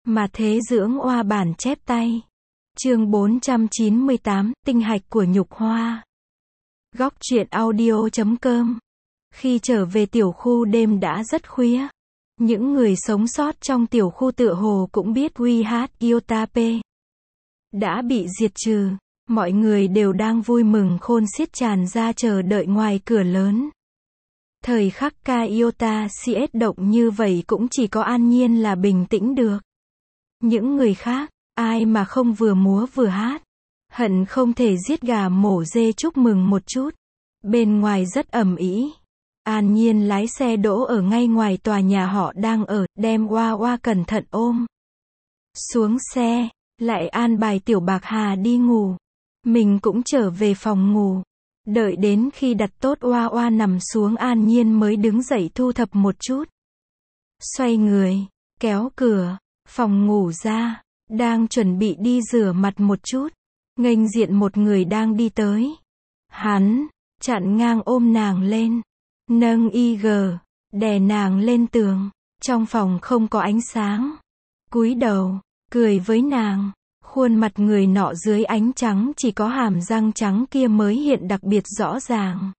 Mà thế dưỡng oa bản chép tay. Chương 498, tinh hạch của nhục hoa. Góc truyện audio.com. Khi trở về tiểu khu đêm đã rất khuya. Những người sống sót trong tiểu khu tựa hồ cũng biết WH Iota-P đã bị diệt trừ. Mọi người đều đang vui mừng khôn xiết tràn ra chờ đợi ngoài cửa lớn. Thời khắc ca Iota CS động như vậy cũng chỉ có An Nhiên là bình tĩnh được. Những người khác, ai mà không vừa múa vừa hát. Hận không thể giết gà mổ dê chúc mừng một chút. Bên ngoài rất ầm ĩ. An Nhiên lái xe đỗ ở ngay ngoài tòa nhà họ đang ở, đem Oa Oa cẩn thận ôm xuống xe, lại an bài Tiểu Bạc Hà đi ngủ. Mình cũng trở về phòng ngủ. Đợi đến khi đặt tốt Oa Oa nằm xuống, An Nhiên mới đứng dậy thu thập một chút. Xoay người, kéo cửa phòng ngủ ra, đang chuẩn bị đi rửa mặt một chút. Nghênh diện một người đang đi tới. Hắn chặn ngang ôm nàng lên, nâng IG, đè nàng lên tường. Trong phòng không có ánh sáng. Cúi đầu, cười với nàng. Khuôn mặt người nọ dưới ánh trắng chỉ có hàm răng trắng kia mới hiện đặc biệt rõ ràng.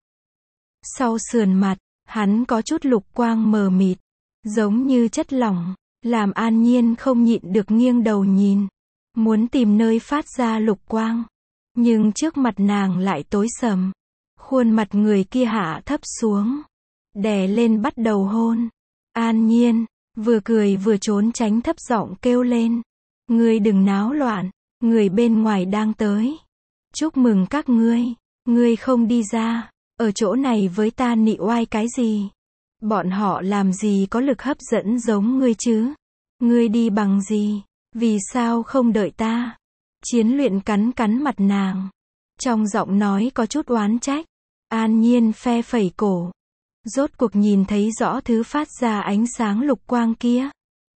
Sau sườn mặt, hắn có chút lục quang mờ mịt, giống như chất lỏng, làm An Nhiên không nhịn được nghiêng đầu nhìn, muốn tìm nơi phát ra lục quang. Nhưng trước mặt nàng lại tối sầm. Khuôn mặt người kia hạ thấp xuống, đè lên bắt đầu hôn. An Nhiên vừa cười vừa trốn tránh, thấp giọng kêu lên. Ngươi đừng náo loạn, người bên ngoài đang tới. Chúc mừng các ngươi. Ngươi không đi ra, ở chỗ này với ta nị oai cái gì? Bọn họ làm gì có lực hấp dẫn giống ngươi chứ? Ngươi đi bằng gì? Vì sao không đợi ta? Chiến Luyện cắn cắn mặt nàng. Trong giọng nói có chút oán trách. An Nhiên phe phẩy cổ. Rốt cuộc nhìn thấy rõ thứ phát ra ánh sáng lục quang kia.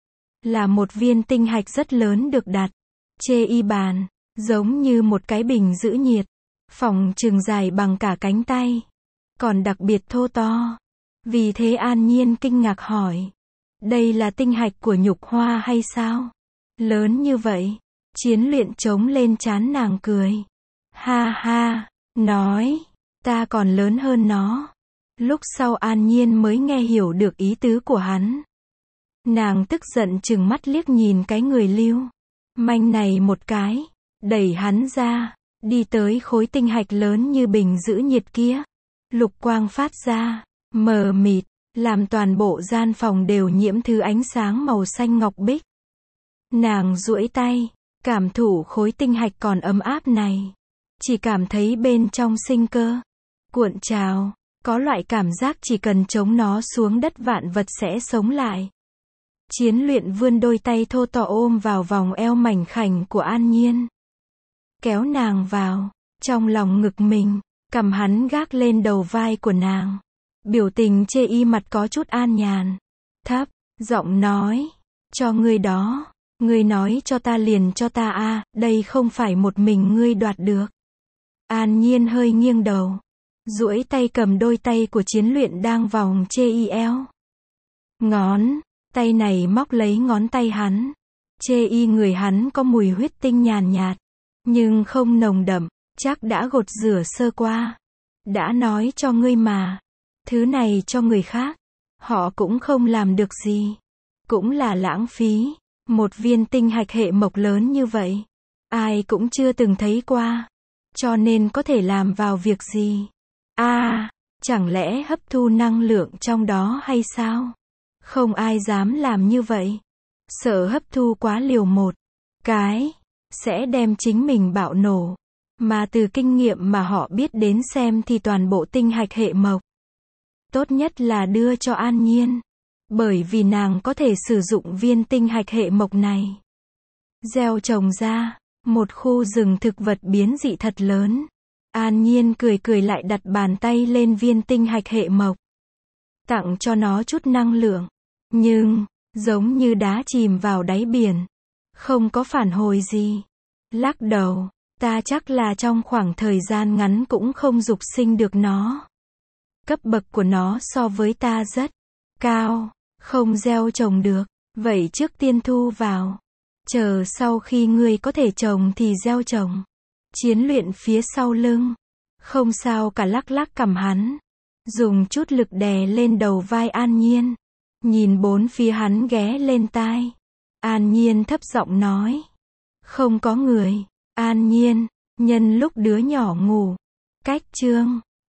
Là một viên tinh hạch rất lớn được đặt chê y bàn, giống như một cái bình giữ nhiệt. Phỏng chừng dài bằng cả cánh tay. Còn đặc biệt thô to. Vì thế An Nhiên kinh ngạc hỏi. Đây là tinh hạch của nhục hoa hay sao? Lớn như vậy. Chiến Luyện trống lên trán nàng cười. Ha ha, nói, ta còn lớn hơn nó. Lúc sau An Nhiên mới nghe hiểu được ý tứ của hắn. Nàng tức giận trừng mắt liếc nhìn cái người lưu manh này một cái, đẩy hắn ra, đi tới khối tinh hạch lớn như bình giữ nhiệt kia. Lục quang phát ra, mờ mịt, làm toàn bộ gian phòng đều nhiễm thứ ánh sáng màu xanh ngọc bích. Nàng duỗi tay, cảm thụ khối tinh hạch còn ấm áp này. Chỉ cảm thấy bên trong sinh cơ cuộn trào, có loại cảm giác chỉ cần chống nó xuống đất vạn vật sẽ sống lại. Chiến Luyện vươn đôi tay thô to ôm vào vòng eo mảnh khảnh của An Nhiên. Kéo nàng vào trong lòng ngực mình, cầm hắn gác lên đầu vai của nàng. Biểu tình chê y mặt có chút an nhàn. Thấp giọng nói, cho ngươi đó. Ngươi nói cho ta liền cho ta a, đây không phải một mình ngươi đoạt được. An Nhiên hơi nghiêng đầu, duỗi tay cầm đôi tay của Chiến Luyện đang vòng chê y eo. Ngón tay này móc lấy ngón tay hắn. Chê y người hắn có mùi huyết tinh nhàn nhạt, nhưng không nồng đậm, chắc đã gột rửa sơ qua. Đã nói cho ngươi mà, thứ này cho người khác, họ cũng không làm được gì. Cũng là lãng phí. Một viên tinh hạch hệ mộc lớn như vậy, ai cũng chưa từng thấy qua. Cho nên có thể làm vào việc gì? Chẳng lẽ hấp thu năng lượng trong đó hay sao? Không ai dám làm như vậy. Sợ hấp thu quá liều một cái, sẽ đem chính mình bạo nổ. Mà từ kinh nghiệm mà họ biết đến xem thì toàn bộ tinh hạch hệ mộc, tốt nhất là đưa cho An Nhiên. Bởi vì nàng có thể sử dụng viên tinh hạch hệ mộc này. Gieo trồng ra một khu rừng thực vật biến dị thật lớn. An Nhiên cười cười lại đặt bàn tay lên viên tinh hạch hệ mộc. Tặng cho nó chút năng lượng. Nhưng, giống như đá chìm vào đáy biển. Không có phản hồi gì. Lắc đầu, ta chắc là trong khoảng thời gian ngắn cũng không dục sinh được nó. Cấp bậc của nó so với ta rất cao. Không gieo trồng được. Vậy trước tiên thu vào. Chờ sau khi ngươi có thể trồng thì gieo trồng. Chiến luyện phía sau lưng. Không sao cả, lắc lắc cằm hắn. Dùng chút lực đè lên đầu vai An Nhiên. Nhìn bốn phía hắn ghé lên tai. An Nhiên thấp giọng nói. Không có người. An Nhiên, nhân lúc đứa nhỏ ngủ. Cách chương